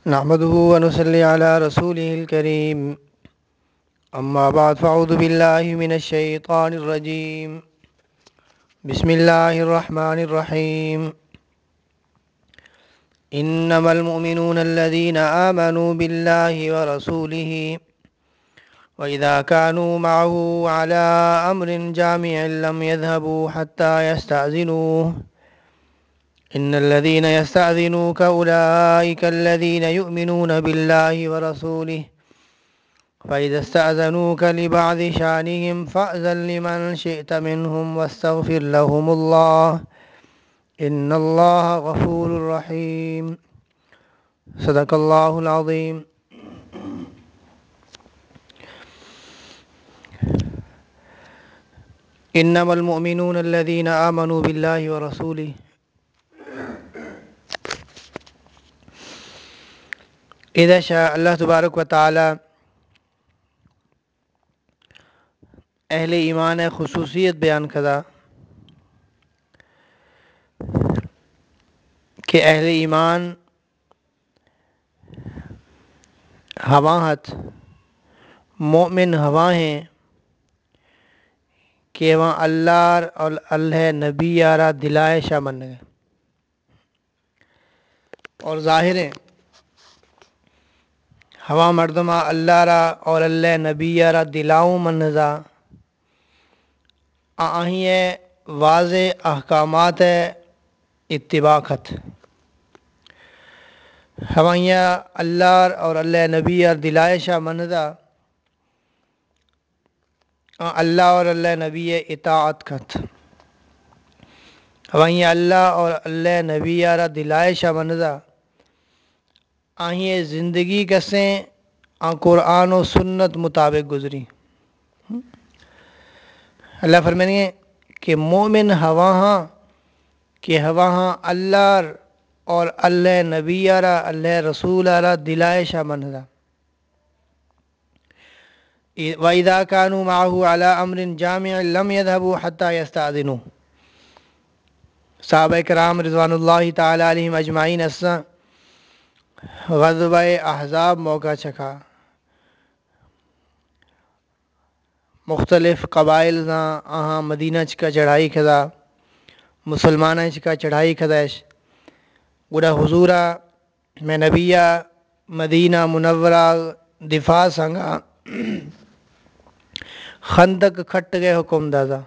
نحمده ونصلي على رسوله الكريم أما بعد فأعوذ بالله من الشيطان الرجيم بسم الله الرحمن الرحيم إنما المؤمنون الذين آمنوا بالله ورسوله وإذا كانوا معه على أمر جامع لم يذهبوا حتى يستأذنوه إن الذين يستأذنوك أولئك الذين يؤمنون بالله ورسوله فإذا استأذنوك لبعض شأنهم فأذن لمن شئت منهم واستغفر لهم الله إن الله غفور رحيم صدق الله العظيم. إنما المؤمنون الذين آمنوا بالله ورسوله. إذا شاء اللہ تبارک و تعالی اہل ایمان خصوصیت بیان کردہ کہ اہل ایمان ہواہت مومن ہوا ہیں کہ وہاں اللہ اور اللہ نبی یارہ دلائے شاہ من گئے اور ظاہر ہے ہوا مردمہ اللہ را اور اللہ نبی یارہ دلاؤں منزا آہیں واضح احکامات اتباع خط ہوائیاں اللہ اور اللہ نبی اور دلائے شاہ منزا اللہ اور اللہ نبی اطاعت خط ہوائیاں اللہ اور اللہ نبی یارہ دلائے شاہ منزا آہیں زندگی کسیں قرآن و سنت مطابق گزری. اللہ فرمائیں کہ مومن ہواہاں کہ ہواہاں اللہ اور اللہ نبی یارہ اللہ رسول یارہ دلائے شاہ منزا وَإِذَا كَانُوا مَعَهُ عَلَىٰ أَمْرٍ جَامِعٍ لَمْ يَذْهَبُوا حَتَّى يَسْتَأْذِنُوا. صحابہ کرام رضوان اللہ تعالی علیہم اجمعین اساں غزوہ احزاب موقع چکا مختلف قبائل آہاں مدینہ چکا چڑھائی کھدا مسلمانہ چکا چڑھائی کھداش گوڑا حضورہ میں نبیہ مدینہ منورہ دفاع سنگا خندق کھٹ گئے حکم دادا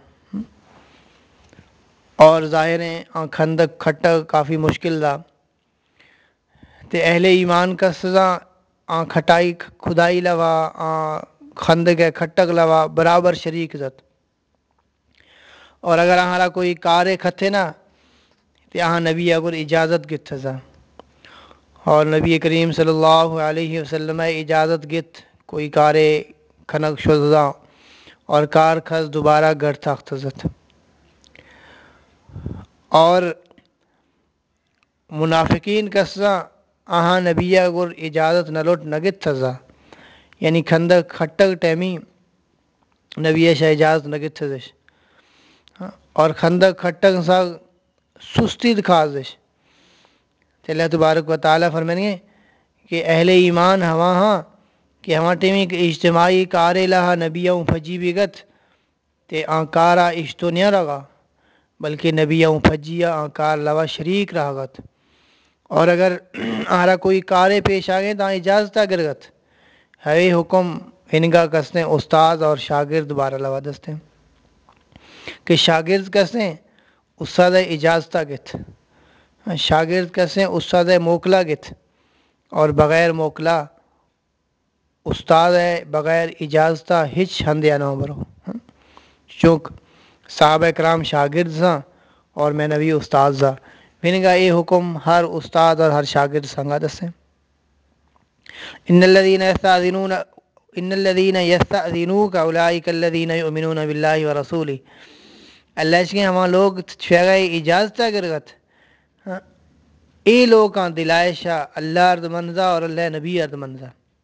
اور ظاہر ہیں خندق کھٹ کافی مشکل دا تے اہل ایمان کا سزا کھٹائی خدائی لوا خندق کھٹک لوا برابر شریک زد اور اگر ہمارا کوئی کار کھتے نا تو یہاں نبی اگر اجازت گت تھا اور نبی کریم صلی اللہ علیہ وسلم اجازت گت کوئی کار کھنک شدہ اور کار کھس دوبارہ گھر تخت زد اور منافقین کسا آہاں نبی اگر اجازت نہ لوٹ نگت تھا یعنی خندق کھٹک ٹیمی نبی شاہ اجازت نگت تھا اور خندق کھٹک سا سستی دکھازش تو اللہ تبارک و تعالیٰ فرمائیں کہ اہل ایمان ہوا ہاں کہ ہما ٹیمی اجتماعی کارے لہا نبیوں پھجی بگت تے آنکارا اشتو نہیں رگا بلکہ نبیوں پھجیا آنکار لوا شریک رہا اور اگر آرہ کوئی کارے پیش آگئے تو اجازت گرگت ہے حکم انگا کسنے استاد اور شاگرد دوبارہ لوا دستے کہ شاگرد کسیں استاد اجازت گت شاگرد کسیں استاد موکلا گت اور بغیر موکلا استاد بغیر اجازت ہچ ہندیا نہ برو چونکہ صحابہ کرام شاگرد تھا اور میں نبی استاد تھا میں نے کہا یہ حکم ہر استاد اور ہر شاگرد سنگا دسیں ان الذين يستأذنوك اولئك الذين يؤمنون بالله ورسوله اللہ کے ہما لوگ چھگائے اجازت گرگت اے لوگ دلائشہ اللہ ارد منزا اور اللہ نبی ارد منزا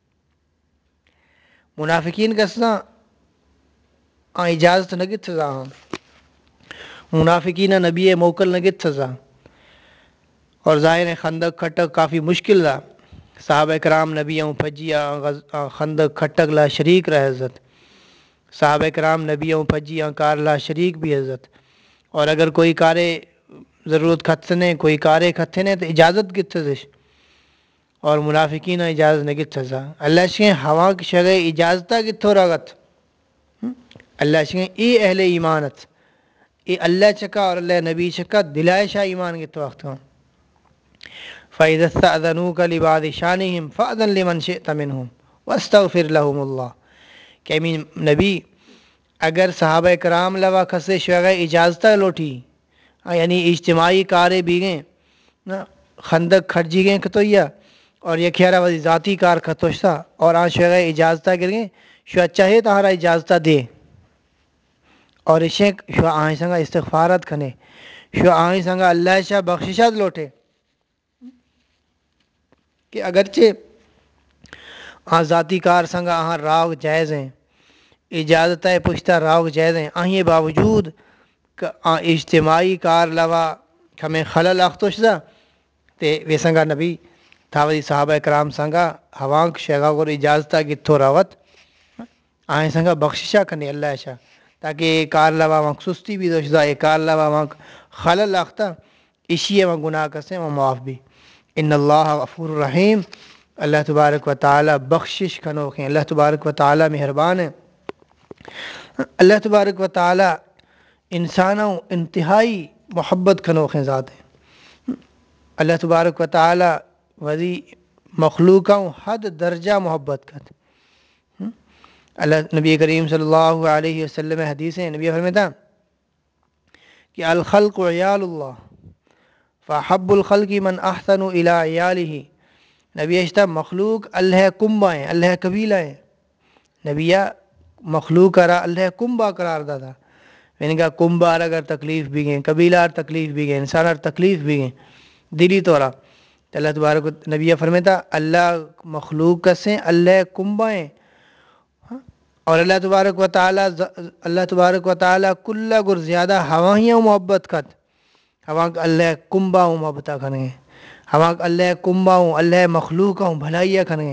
منافقین کسنا اجازت نگت تھا منافقین نبی موکل نگت تھا اور ظاہر خندق کھٹک کافی مشکل تھا صحابہ کرام نبی پھجی خندق کھٹک لا شریک رہ عزت صحابہ کرام نبی پھجی کار لا شریک بھی عزت اور اگر کوئی کارے ضرورت کھتنے کوئی کارے کھتنے تو اجازت کتنے دش اور منافقین اجازت نے کتنے سا اللہ شیں ہوا کی شگے اجازتہ کتھو رگت اللہ شیں ای اہل ایمانت ای اللہ چکا اور اللہ نبی چکا دلائے شاہ ایمان کتھو وقت ہوں فَإِذَا اسْتَأْذَنُوكَ لِبَعْضِ شَأْنِهِمْ فَأْذَن لِمَنْ شِئْتَ مِنْهُمْ وَاسْتَغْفِرْ لَهُمُ اللَّهُ کہ امین نبی اگر صحابہ کرام لوا کھسے شوغہ اجازتہ لوٹی یعنی اجتماعی کارے بھی گئیں خندق کھڑجی گئیں کتویا اور یہ کھیرا وزی ذاتی کار کھتوشتا اور آن شوغہ اجازتہ گر گئیں شو چاہے تہارا اجازتہ دے اور اشیں شو آئیں سنگا استغفارت کھنے شو آئیں سنگا اللہ شاہ بخششت لوٹے کہ اگرچہ ذاتی کار سنگا راگ جائز ہیں اجازت پشتہ راگ جائز ہیں آئیں باوجود اجتماعی کار لوا ہمیں خلل اختوشتا تے وے سنگا نبی تھاوی صحابہ کرام سنگا ہوانک شیگا گر اجازتہ گتھو راوت آئیں سنگا بخششہ کھنے اللہ شاہ تاکہ کار لوا وانک سستی بھی دوشتا کار لوا وانک خلل اختہ اسی وانک گناہ کسے وانک معاف بھی ان اللہ غفور الرحیم اللہ تبارک و تعالی بخشش کھنوکھیں اللہ تبارک و تعالی مہربان ہے اللہ تبارک و تعالی انسانوں انتہائی محبت کھنوکھیں ذات ہیں اللہ تبارک و تعالی وزی مخلوقوں حد درجہ محبت کت اللہ نبی کریم صلی اللہ علیہ وسلم حدیث ہیں نبی فرماتا کہ الخلق عیال اللہ فحب الخلق من احسن الى عیالہ نبی اشتا مخلوق اللہ کنبہ ہیں اللہ قبیلہ ہیں نبیہ مخلوق را اللہ کنبہ قرار دادا یعنی کہ کنبہ اگر تکلیف بھی گئیں قبیلہ تکلیف بھی گئیں انسان تکلیف بھی گئیں دلی طورا تو اللہ تبارک نبیہ فرمیتا اللہ مخلوق سے اللہ کنبہ ہیں اور اللہ تبارک و تعالی کل گر زیادہ ہوائیاں محبت کت ہوا اللہ کنبہ محبتہ کھنگے ہوا اللہ کنبہ اللہ مخلوق بھلائیہ کھنگے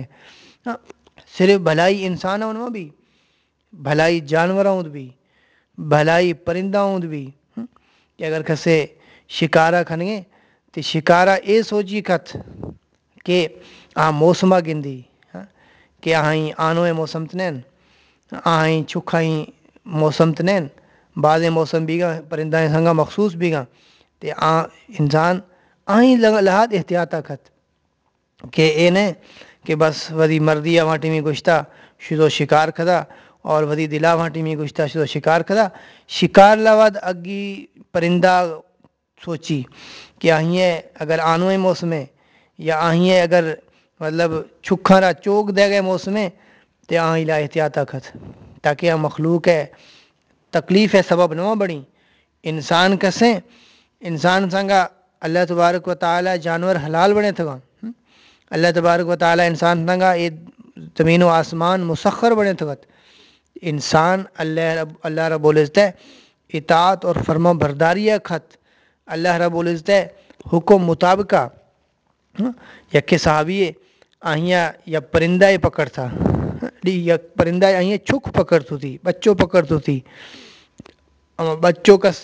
صرف بھلائی انسانوں میں بھی بھلائی جانوروں بھی بھلائی پرندوں بھی کہ اگر کسے شکارہ کھنگے تو شکارہ اے سوچی کت کہ موسمہ گندی کہ آئیں آنوے موسم تنین آئیں چھکھائیں موسم تنین بعض موسم بھی گا پرندہ سنگا مخصوص بھی گا تے انسان آئیں لہات احتیاطہ کت کہ اے نے کہ بس ودی مردی وانٹی میں گشتہ شدو شکار کھدا اور ودی دلا وانٹی میں گشتہ شدو شکار کھدا شکار لواد اگی پرندہ سوچی کہ آئیں اگر آنوے موسمیں یا آئیں اگر مطلب چھکھارا چوک دے گئے موسمیں تے آئیں لا احتیاطہ کھت تاکہ یہ مخلوق ہے تکلیف ہے سبب نہ بڑی انسان کسیں انسان سنگا اللہ تبارک و تعالی جانور حلال بنے تھا اللہ تبارک و تعالی انسان سنگا یہ زمین و آسمان مسخر بنے تھا انسان اللہ رب العزت اطاعت اور فرما برداریہ کھت اللہ رب العزت حکم مطابقہ یکے صحابی آہیاں یا پرندہ پکڑ تھا یا پرندہ آہیاں چھک پکڑ تو تھی بچوں پکڑ تو تھی بچوں کا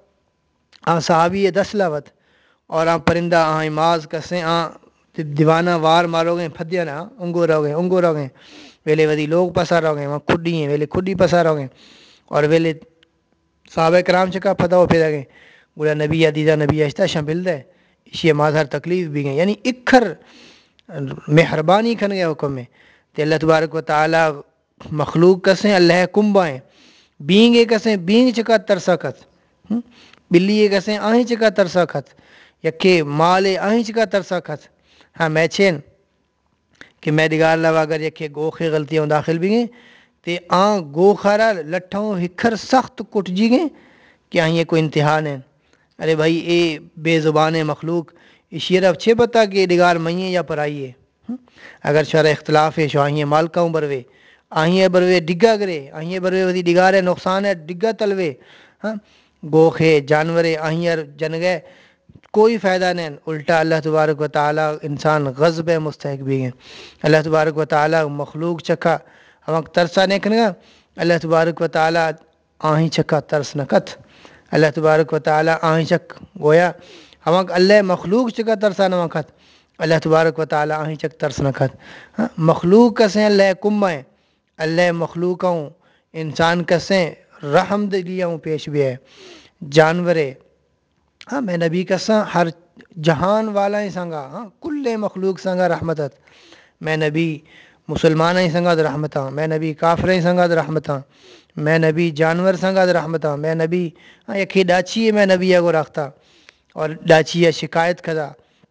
صحابی 10 لاوت اور پرندہ ماز کسیں دیوانہ وار مارو گئے پھدیا نا انگو رو گئے ویلے ودی لوگ پسا رو گئے وہاں کھڈی ہیں ویلے کھڈی پسا رو گئے اور ویلے صحابہ کرام چکا پھدا ہو پھیدا گئے گوڑا نبی دیدہ نبی اشتا شامل دے اسی ماظہر تکلیف بھی گئے یعنی اکھر مہربانی کھن گیا حکم میں تے اللہ تبارک و تعالی مخلوق کسیں اللہ کنبہ ہیں بینگ کسیں بینگ چکا ترسا کت بلی کسیں آہیں چکا ترسا کت یکے مال آہیں چکا ترسا کت ہاں میں چھین کہ میں دگار لوا اگر یکے گوخے غلطیاں داخل بھی گئیں تے گوخارا لٹھوں ہکھر سخت کٹ جی گئیں کہ یہ کوئی امتحان ہے ارے بھائی اے بے زبان مخلوق اشیر اب چھے پتا کہ دگار مئیے یا پرائیے اگر شرع اختلاف ہے شو آئیں مالکاؤں بروے آئیں بروے ڈگا گرے آئیں بروے ودی ڈگار نقصان ہے ڈگا تلوے گوخے جانورے آئیں جنگے کوئی فائدہ نہیں الٹا اللہ تبارک و تعالیٰ انسان غضب مستحق بھی ہیں اللہ تبارک و تعالیٰ مخلوق چکھا ہم ترسا نہیں کھنگا اللہ تبارک و تعالیٰ آہیں چکھا ترس نکت اللہ تبارک و تعالیٰ آہیں چک گویا ہم اللہ مخلوق چکا ترسا نہ کت اللہ تبارک و تعالیٰ آہیں چک ترس نکت مخلوق کسیں اللہ کمائیں اللہ مخلوقوں انسان کسیں رحم دلیوں پیش بھی ہے جانورے میں نبی کساں ہر جہان والا ہی سنگا کل مخلوق سنگا رحمتت میں نبی مسلمان ہی سنگا رحمتاں میں نبی کافر ہی سنگا رحمتاں میں نبی جانور سنگا رحمتاں میں نبی یکھی ڈاچی ہے میں نبی کو رکھتا اور ڈاچی ہے شکایت کھدا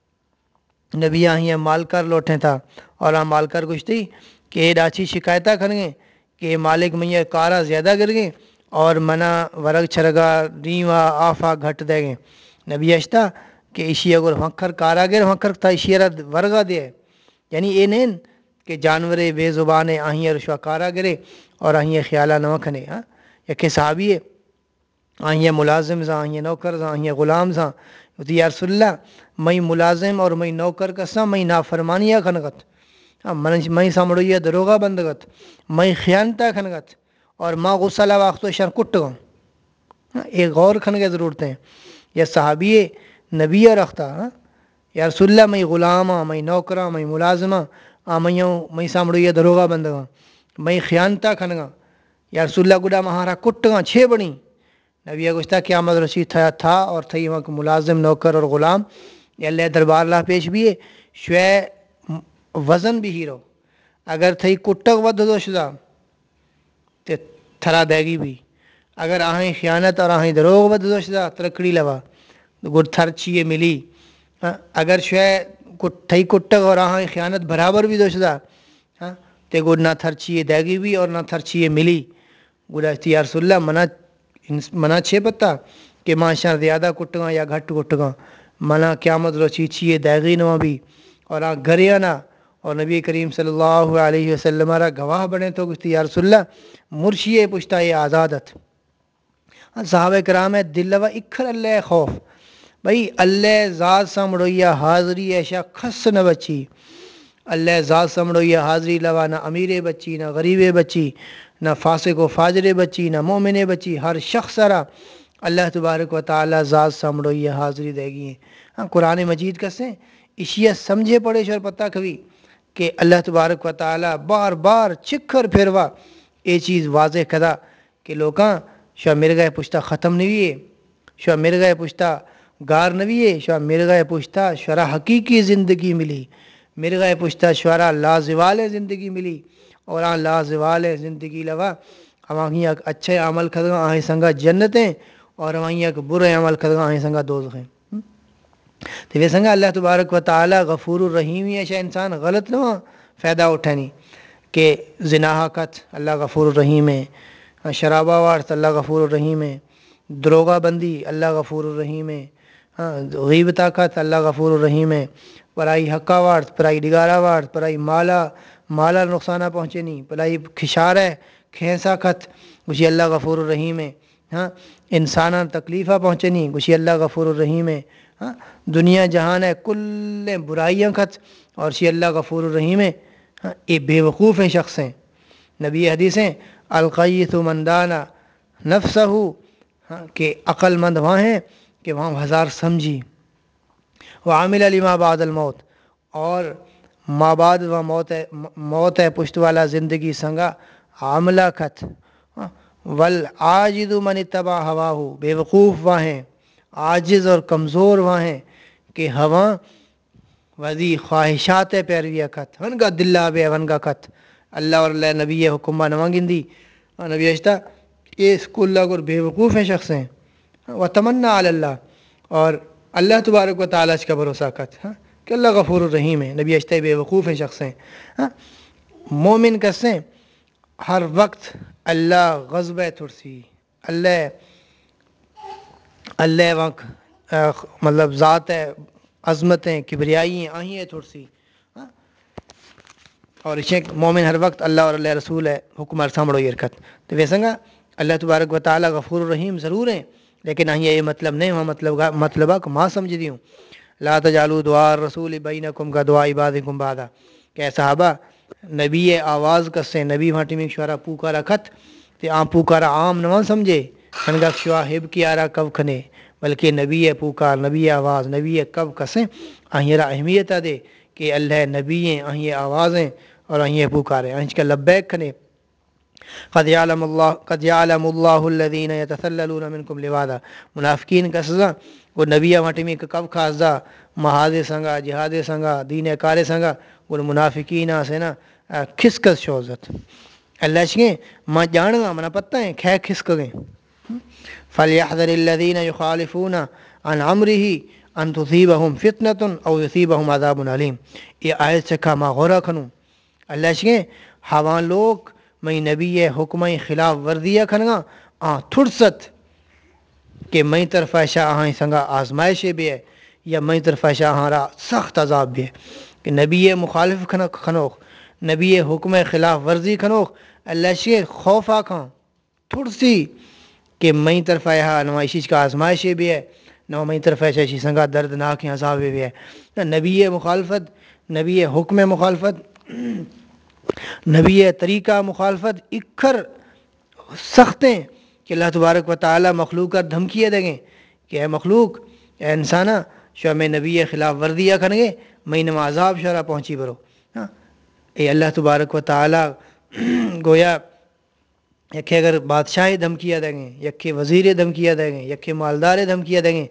نبی آہیں مالکر لوٹیں تھا اور مالکر کچھ تھی کہ یہ ڈاچی شکایتہ کھنگیں کہ مالک میں کارا زیادہ گر گئیں اور منا ورگ چھرگا ریوا آفا گھٹ دے گئے نبی اشتا کہ اشی اگر وکھر کارا گر وکھر تھا اشیرہ ورگا دے یعنی یہ نہیں کہ جانورے بے زبانے آہیں رشوہ کارا گرے اور آہیں خیالہ نہ کھنے یکے صحابی ہے آہیں ملازم ساں آہیں نوکر ساں آہیں غلام ساں یا رسول اللہ میں ملازم اور میں نوکر کساں میں نافرمانیہ کھنگت میں سامڑویہ دروغہ بندگت میں خیانتہ کھنگت اور ماں غصہ وقت و شر کٹ گا ایک غور کھنگے ضرورتیں یا صحابی نبی رکھتا یا رسول اللہ میں غلاماں میں نوکراں میں ملازماں میں سامڑویہ دروغہ بندگاں میں خیانتہ کھنگا یا رسول اللہ گڈا مہارا کٹ گا چھ بنی نبی گشتہ قیامت رسید تھا اور تھئی وہاں ملازم نوکر اور غلام یا اللہ دربار اللہ پیش بھی ہے شوے وزن بھی ہیرو اگر تھئی کٹک ود دو شدہ تے تھرا دے گی بھی اگر آہیں خیانت اور آہیں دروغ ود دو شدہ ترکڑی لوا گڑ تھر چیئے ملی اگر شوے تھئی کٹک اور آہیں خیانت برابر بھی دو شدہ تے گڑ نہ تھر چیئے دے گی بھی اور نہ تھر چیئے ملی گڑا یا رسول اللہ منا چھے پتا کہ ماشاء زیادہ کٹگاں یا گھٹ کٹگاں منا قیامت رو چیچیے دیغی نواں بھی اور گھریا نہ اور نبی کریم صلی اللہ علیہ وسلم را گواہ بنے تو گشتی یا رسول اللہ مرشی پشتا یہ آزادت صحابہ کرام ہے دل و اکھر اللہ خوف بھئی اللہ ذات سامڑویہ حاضری ایشا خس نہ بچی اللہ ذات سامڑویہ حاضری لوا نہ امیر بچی نہ غریب بچی نہ فاسق و فاجر بچی نہ مومن بچی ہر شخص را اللہ تبارک و تعالی ذات سامڑویہ حاضری دے گی قرآن مجید کسیں اشیاء سمجھے پڑے شور پتہ کبھی کہ اللہ تبارک و تعالی بار بار چکھر پھروا یہ چیز واضح کدا کہ لوکاں شاہ مرغہ پشتہ ختم نہیں ہے شاہ مرغہ پشتہ گار نوی ہے شاہ مرغہ پشتہ شرح حقیقی زندگی ملی مرغہ پشتہ شعرا لازوال زندگی ملی اور لازوال زندگی لوا ہمیں اچھے عمل کھدگاں آہیں سنگا جنتیں اور ہمیں برے عمل کھدگاں آہیں سنگا دوزخیں تو وہ سنگا اللہ تبارک و تعالی غفور الرحیم ہے شاہ انسان غلط نہ فائدہ اٹھانی کہ زناح کت اللہ غفور الرحیم ہے شرابہ وارث اللہ غفور الرحیم ہے دروغہ بندی اللہ غفور الرحیم ہے غیبت کت اللہ غفور الرحیم ہے پرائی حقہ وارث پرائی ڈگارہ وارث پرائی مالا نقصانہ پہنچے نہیں پرائی کھشار ہے کھینسا کت گوشی اللہ غفور الرحیم ہے انسانہ تکلیفہ پہنچے نہیں گوشی اللہ غفور الرحیم ہے دنیا جہان ہے کل برائیاں کت اور شی اللہ غفور الرحیم ہے یہ بے وقوف ہیں شخص ہیں نبی حدیثیں القیث من دانا نفسہ کہ عقل مند وہاں ہیں کہ وہاں ہزار سمجھی وعامل لما بعد الموت اور ما بعد و موت ہے پشت والا زندگی سنگا عاملہ کت والعاجز من اتبع ہواہ بے وقوف وہاں ہیں عاجز اور کمزور وہاں ہیں کہ ہوا وزی خواہشات پیرویہ کت ونگا دلہ بے ونگا کت اللہ اور اللہ نبی حکمہ نمانگندی نبی اشتا یہ اسکول اللہ اور بے وقوف ہیں شخص ہیں وتمنا علی اللہ اور اللہ تبارک و تعالیٰ کا بھروسہ کت کہ اللہ غفور الرحیم ہے نبی اشتا بے وقوف ہیں شخص ہیں مومن کسیں ہر وقت اللہ غضب ترسی اللہ وقت مطلب ذات ہے عظمتیں کبریائی ہیں آہیں ہے تھوڑ سی اور اسے مومن ہر وقت اللہ اور اللہ رسول ہے حکم سامڑو یہ رکھت تو ویسنگا اللہ تبارک و تعالیٰ غفور الرحیم ضرور ہیں لیکن یہ مطلب نہیں ہوا مطلبہ کو ماں سمجھ دی ہوں لا تجعلوا دعاء الرسول بینکم کا دعاء بعضکم بعضا کہ صحابہ نبی آواز کسے نبی ماٹی میں شوارا پوکارا کھت تے آم پوکارا عام نہ سمجھے کھنگا شوا ہب کی آرا کب کھنے بلکہ نبی پوکار نبی آواز نبی کب کسیں آہیرا اہمیت دے کہ اللہ نبی آہی آوازیں اور آہی پوکاریں آہنچ کا لبیک کھنے قد يعلم الله الذين يتسللون منكم لواذا منافقین کا سزا وہ نبی ماٹی میں کب خاصا محاذ سنگا جہاد سنگا دین کار سنگا وہ منافقین سے نا کھسکس شوزت اللہ شکیں ماں جانگا منا پتہ ہیں کھے کھسکیں فَلْيَحْذَرِ الَّذِينَ يُخَالِفُونَ عَنْ عَمْرِهِ أَن تُصِيبَهُمْ فِتْنَةٌ أَوْ يُصِيبَهُمْ عَذَابٌ عَلِيمٌ یہ آیت چکھا ما غورا کھنوں اللہ شکیں ہاں لوگ میں نبی حکمِ خلاف ورزیہ کھنگا تھڑست کہ میں طرف ایشا آہیں سنگا آزمائش بھی ہے یا میں طرف ایشا آہاں سخت عذاب بھی ہے کہ نبی مخالف کھنوخ نبی حکم خلاف ورزی کھنوخ اللہ شکیں خوف آکھاں تھوڑسی کہ میں طرف آیا نمائشی کا آزمائش بھی ہے نو میں طرف ایشی سنگا دردناک عذاب بھی ہے نبی مخالفت نبی حکم مخالفت نبی طریقہ مخالفت اکھر سختیں کہ اللہ تبارک و تعالی مخلوق کا دھمکیے دیں گے کہ اے مخلوق اے انسانہ شو میں نبی خلاف ورزیہ کھنگے میں نما عذاب شرح پہنچی برو اے اللہ تبارک و تعالی گویا یکھے اگر بادشاہ دھمکیاں دیں گے یکھے وزیر دھمکیاں دیں گے یکھے مالدار دھمکیاں دیں گے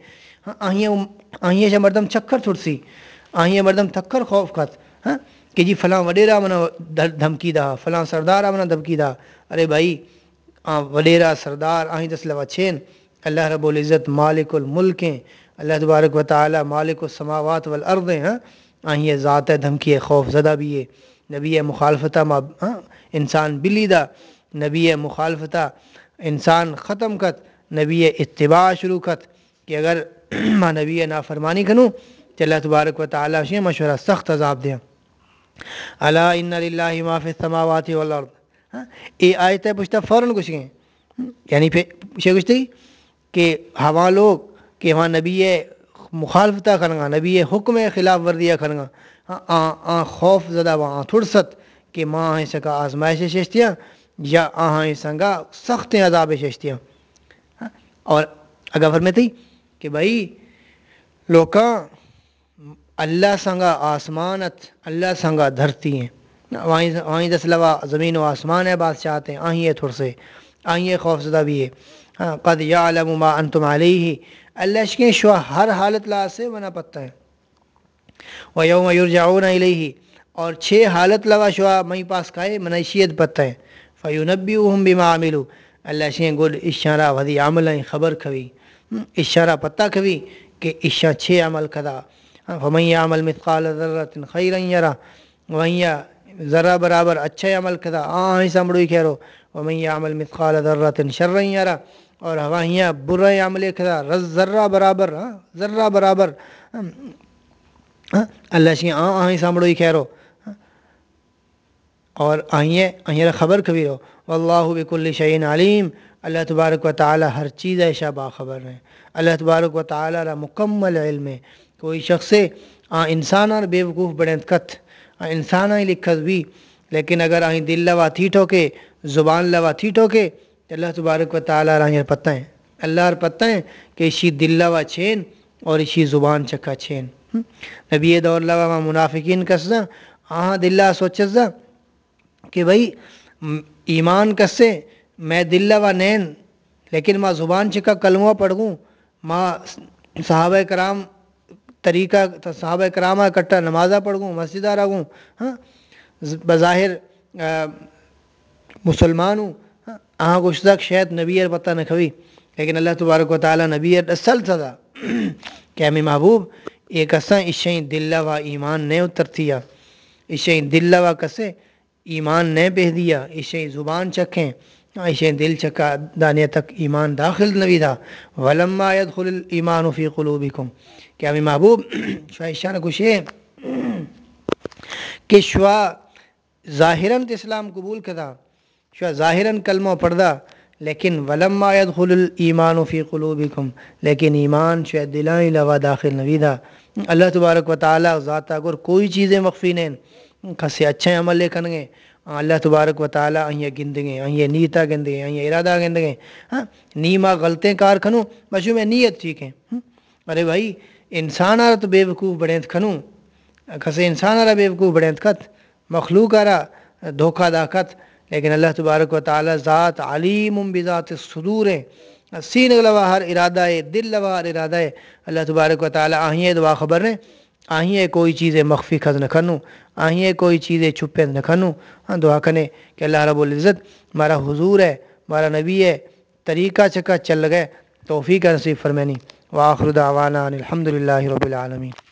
آہیے سے مردم چکر تھڑسی آہیے مردم تھکر خوف کھت کہ جی فلاں وڈیرا منا دھمکی دا فلاں سردار منا دھمکی دا ارے بھائی وڈیرا سردار آہیں دسلوہ چھین اللہ رب العزت مالک الملک ہیں اللہ تبارک و تعالی مالک السماوات والارض ہیں آہیں ذات دھمکی خوف زدہ بھی ہے نبی مخالفتہ انسان بلی دا نبی مخالفتہ انسان ختم کت نبی اتباع شروع کت کہ اگر ماں نبی نافرمانی کنوں تو اللہ تبارک و تعالی سے مشورہ سخت عذاب دیں الا ان للہ ما فی السماوات والارض یہ آیت ہے پوچھتا فوراً کچھ گئے یعنی پھر پوچھے کچھ تھی کہ ہوا لوگ کہ وہاں نبی مخالفتہ کرنگا نبی حکم خلاف ورزیہ کرنگا خوف زدہ وہاں تھڑست کہ ماں آہیں سکا آزمائش ششتیاں یا آہیں سنگا سخت عذاب ششتیاں اور اگر فرماتی کہ بھائی لوکاں اللہ سنگا آسمانت اللہ سنگا دھرتی ہیں وہیں دس لوا زمین و آسمان ہے بادشاہت ہیں آہیں تھڑسے آہیں خوف زدہ بھی ہے قد یعلم ما انتم علیہ اللہ شکیں شو ہر حالت لا سے بنا پتہ ہے وَيَوْمَ يُرْجَعُونَ إِلَيْهِ اور 6 حالت لوا شوا میں پاس کھائے منشیت پتہ ہے فَيُنَبِّئُهُمْ بِمَا عَمِلُوا اللہ شکیں گل اشارہ وذی عملیں خبر کھوی اشارہ پتہ کھوی کہ اشارہ 6 عمل کھدا فَمَنْ يَعْمَلْ مِثْقَالَ ذَرَّةٍ خَيْرًا يَرَهُ وہیں ذرہ برابر اچھا عمل کھدا آہیں سمڑوئی کہہ رو وَمَنْ يَعْمَلْ مِثْقَالَ ذَرَّةٍ شَرًّا يَرَهُ اور وہیں برا عمل کھدا ذرہ برابر اللہ شکیں آہیں سمڑوئی کہہ رو اور آہیں خبر کبھی رو واللہ بکل شیء علیم اللہ تبارک و تعالی ہر چیز ایشا باخبر ہے اللہ تبارک و تعالی را مکمل علم ہے کوئی شخص انسان اور بے وقوف بڑھنت کت انسان ہی لکھت بھی لیکن اگر آہیں دل لوا تھی ٹھوکے زبان لوا تھی ٹھوکے تو اللہ تبارک و تعالی را پتہ ہیں اللہ را پتہ ہیں کہ اسی دل لوا چھین اور اسی زبان چکا چھین نبی دور لوا منافقین کسا دل لوا سوچزا کہ بھائی ایمان کسے میں دل لوا نین لیکن ماں زبان چکا کلمہ پڑھوں ماں صحابہ کرام طریقہ صحابہ کرامہ کٹا نمازہ پڑھوں مسجدہ رہوں بظاہر مسلمان ہوں گشتک شاید نبی پتہ نہ کھوی لیکن اللہ تبارک و تعالی نبی اصل تھا کہ ہمیں محبوب ایک اساں اشیں دل لوا ایمان نہیں اترتیا اشیں دل لوا کسے ایمان نہیں بہ دیا اشیں زبان چکھیں اشیں دل چکا دانے تک ایمان داخل نوی تھا ولما يدخل الایمان فی قلوبکم کہ ہمیں محبوب شاہ کچھ ہے کہ شوا ظاہراً اسلام قبول کدا شوا ظاہراً کلمہ پڑھدا لیکن ولما يدخل الایمان فی قلوبکم، لیکن ایمان شاید دلائیں لوا داخل نویدہ اللہ تبارک و تعالی ذات اگر کوئی چیزیں مخفی نہیں کسے اچھے عمل لے کنگے اللہ تبارک و تعالی یہ گندگے یہ نیتا گندگے یہ ارادہ گندگے ہاں نیما غلطیں کار کھنو بشو میں نیت ٹھیک ہے ارے بھائی انسان آرہ تو بے وقوف بڑھیں کھنو کسے انسان آرہ بے وقوف بڑھیں کت مخلوق آرہ دھوکہ دا کت، لیکن اللہ تبارک و تعالی ذات علیم بذات الصدور ہے، سین لوا ہر ارادہ ہے، دل لوا ہر ارادہ ہے، اللہ تبارک و تعالی آہیے دعا خبر ہے آہیے کوئی چیزیں مخفی خز نہ کھنو آہیے کوئی چیزیں چھپے نہ کھنو ہاں دعا کنے کہ اللہ رب العزت ہمارا حضور ہے ہمارا نبی ہے طریقہ چکا چل گئے توفیق نصیب فرمانی وآخر دعوانا ان الحمد للہ رب العالمین۔